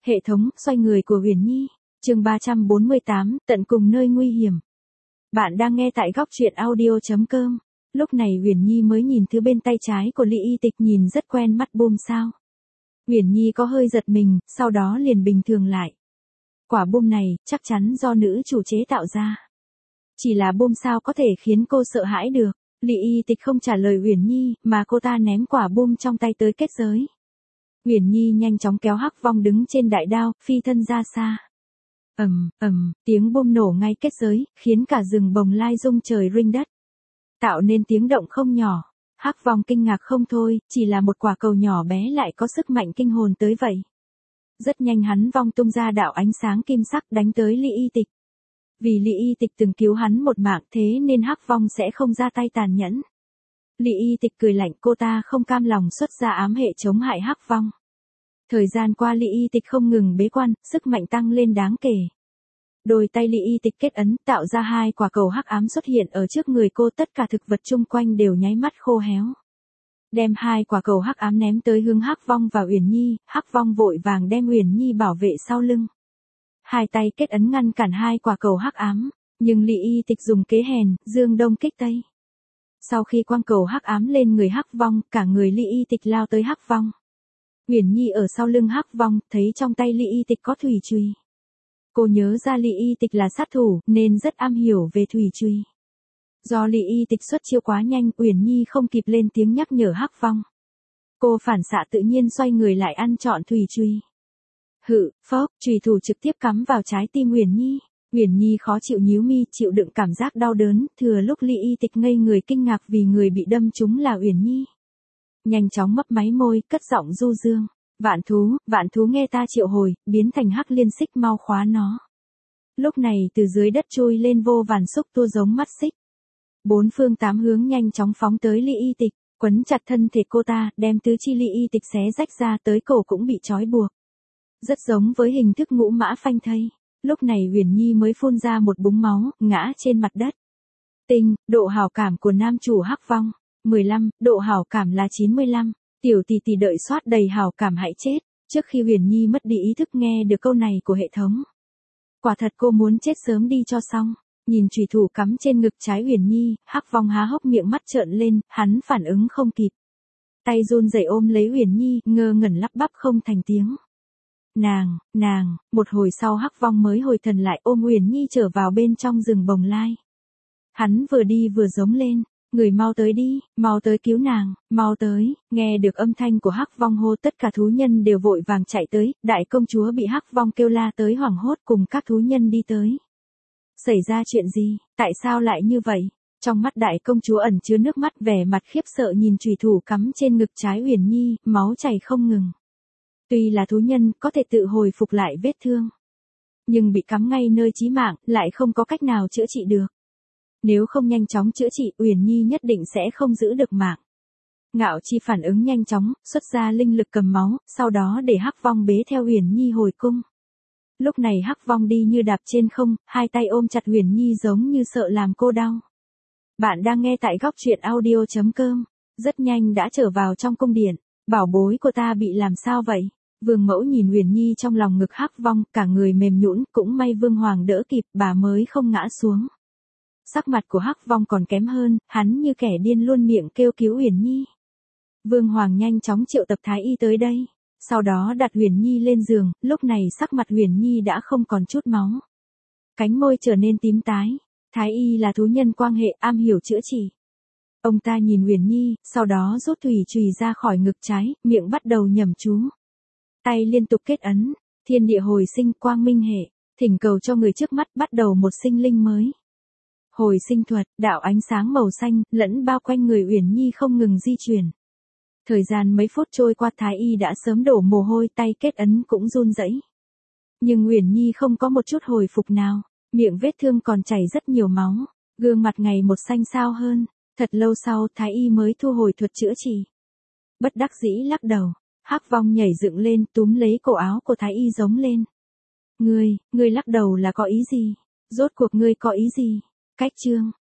Hệ thống xoay người của Huyền Nhi, chương 348, tận cùng nơi nguy hiểm. Bạn đang nghe tại góc truyện audio.com. Lúc này Huyền Nhi mới nhìn thứ bên tay trái của Lý Y Tịch, nhìn rất quen mắt. Bom sao? Huyền Nhi có hơi giật mình, sau đó liền bình thường lại. Quả bom này, chắc chắn do nữ chủ chế tạo ra. Chỉ là bom sao có thể khiến cô sợ hãi được. Lý Y Tịch không trả lời Huyền Nhi, mà cô ta ném quả bom trong tay tới kết giới. Huyền Nhi nhanh chóng kéo Hắc Vong đứng trên đại đao, phi thân ra xa. Tiếng bom nổ ngay kết giới, khiến cả rừng bồng lai rung trời rinh đất, tạo nên tiếng động không nhỏ. Hắc Vong kinh ngạc không thôi, chỉ là một quả cầu nhỏ bé lại có sức mạnh kinh hồn tới vậy. Rất nhanh hắn vong tung ra đạo ánh sáng kim sắc đánh tới Lý Y Tịch. Vì Lý Y Tịch từng cứu hắn một mạng, thế nên Hắc Vong sẽ không ra tay tàn nhẫn. Lý Y Tịch cười lạnh, cô ta không cam lòng xuất ra ám hệ chống hại Hắc Vong. Thời gian qua Lý Y Tịch không ngừng bế quan, sức mạnh tăng lên đáng kể. Đôi tay Lý Y Tịch kết ấn, tạo ra hai quả cầu hắc ám xuất hiện ở trước người cô, tất cả thực vật chung quanh đều nháy mắt khô héo. Đem hai quả cầu hắc ám ném tới hướng Hắc Vong và Uyển Nhi, Hắc Vong vội vàng đem Uyển Nhi bảo vệ sau lưng. Hai tay kết ấn ngăn cản hai quả cầu hắc ám, nhưng Lý Y Tịch dùng kế hèn, dương đông kích tây. Sau khi quăng cầu hắc ám lên người Hắc Vong, cả người Lý Y Tịch lao tới Hắc Vong. Uyển Nhi ở sau lưng Hắc Vong, thấy trong tay Lý Y Tịch có thủy chùy. Cô nhớ ra Lý Y Tịch là sát thủ, nên rất am hiểu về thủy chùy. Do Lý Y Tịch xuất chiêu quá nhanh, Uyển Nhi không kịp lên tiếng nhắc nhở Hắc Vong. Cô phản xạ tự nhiên xoay người lại ăn trọn thủy chùy. Phốc, chùy thủ trực tiếp cắm vào trái tim Uyển Nhi. Uyển Nhi khó chịu nhíu mi, chịu đựng cảm giác đau đớn, thừa lúc Lý Y Tịch ngây người kinh ngạc vì người bị đâm trúng là Uyển Nhi. Nhanh chóng mấp máy môi, cất giọng du dương. Vạn thú nghe ta triệu hồi, biến thành hắc liên xích, mau khóa nó. Lúc này từ dưới đất trôi lên vô vàn xúc tua giống mắt xích. Bốn phương tám hướng nhanh chóng phóng tới Lý Y Tịch, quấn chặt thân thể cô ta, đem tứ chi Lý Y Tịch xé rách ra, tới cổ cũng bị trói buộc. Rất giống với hình thức ngũ mã phanh thây. Lúc này Uyển Nhi mới phun ra một búng máu, ngã trên mặt đất. Độ hảo cảm của nam chủ Hắc Vong 15, độ hảo cảm là 95. Tiểu tỷ tỷ đợi soát đầy hảo cảm hãy chết. Trước khi Uyển Nhi mất đi ý thức nghe được câu này của hệ thống, quả thật cô muốn chết sớm đi cho xong. Nhìn chùy thủ cắm trên ngực trái Uyển Nhi, Hắc Vong há hốc miệng, mắt trợn lên, hắn phản ứng không kịp. Tay run rẩy ôm lấy Uyển Nhi, ngơ ngẩn lắp bắp không thành tiếng. Nàng, một hồi sau Hắc Vong mới hồi thần lại, ôm Uyển Nhi trở vào bên trong rừng bồng lai. Hắn vừa đi vừa giống lên. Người mau tới đi, mau tới cứu nàng, mau tới. Nghe được âm thanh của Hắc Vong hô, tất cả thú nhân đều vội vàng chạy tới. Đại công chúa bị Hắc Vong kêu la tới hoảng hốt, cùng các thú nhân đi tới. Xảy ra chuyện gì, tại sao lại như vậy? Trong mắt đại công chúa ẩn chứa nước mắt, vẻ mặt khiếp sợ nhìn chùy thủ cắm trên ngực trái Uyển Nhi, máu chảy không ngừng. Tuy là thú nhân, có thể tự hồi phục lại vết thương, nhưng bị cắm ngay nơi chí mạng, lại không có cách nào chữa trị được. Nếu không nhanh chóng chữa trị, Uyển Nhi nhất định sẽ không giữ được mạng. Ngạo Chi phản ứng nhanh chóng, xuất ra linh lực cầm máu, sau đó để Hắc Vong bế theo Uyển Nhi hồi cung. Lúc này Hắc Vong đi như đạp trên không, hai tay ôm chặt Uyển Nhi giống như sợ làm cô đau. Bạn đang nghe tại góc truyện audio.com. Rất nhanh đã trở vào trong cung điện. Bảo bối của ta bị làm sao vậy? Vương mẫu nhìn Uyển Nhi trong lòng ngực Hắc Vong, cả người mềm nhũn, cũng may Vương Hoàng đỡ kịp, bà mới không ngã xuống. Sắc mặt của Hắc Vong còn kém hơn, hắn như kẻ điên luôn miệng kêu cứu Uyển Nhi. Vương Hoàng nhanh chóng triệu tập Thái Y tới đây, sau đó đặt Uyển Nhi lên giường, lúc này sắc mặt Uyển Nhi đã không còn chút máu. Cánh môi trở nên tím tái, Thái Y là thú nhân quan hệ, am hiểu chữa trị. Ông ta nhìn Uyển Nhi, sau đó rút thủy chùy ra khỏi ngực trái, miệng bắt đầu nhẩm chú. Tay liên tục kết ấn, thiên địa hồi sinh, quang minh hệ, thỉnh cầu cho người trước mắt bắt đầu một sinh linh mới. Hồi sinh thuật, đạo ánh sáng màu xanh, lẫn bao quanh người Uyển Nhi không ngừng di chuyển. Thời gian mấy phút trôi qua, Thái Y đã sớm đổ mồ hôi, tay kết ấn cũng run rẩy. Nhưng Uyển Nhi không có một chút hồi phục nào, miệng vết thương còn chảy rất nhiều máu, gương mặt ngày một xanh xao hơn. Thật lâu sau, Thái Y mới thu hồi thuật chữa trị. Bất đắc dĩ lắc đầu, Hắc Vong nhảy dựng lên, túm lấy cổ áo của Thái Y giống lên. Ngươi lắc đầu là có ý gì? Rốt cuộc ngươi có ý gì? Cách chương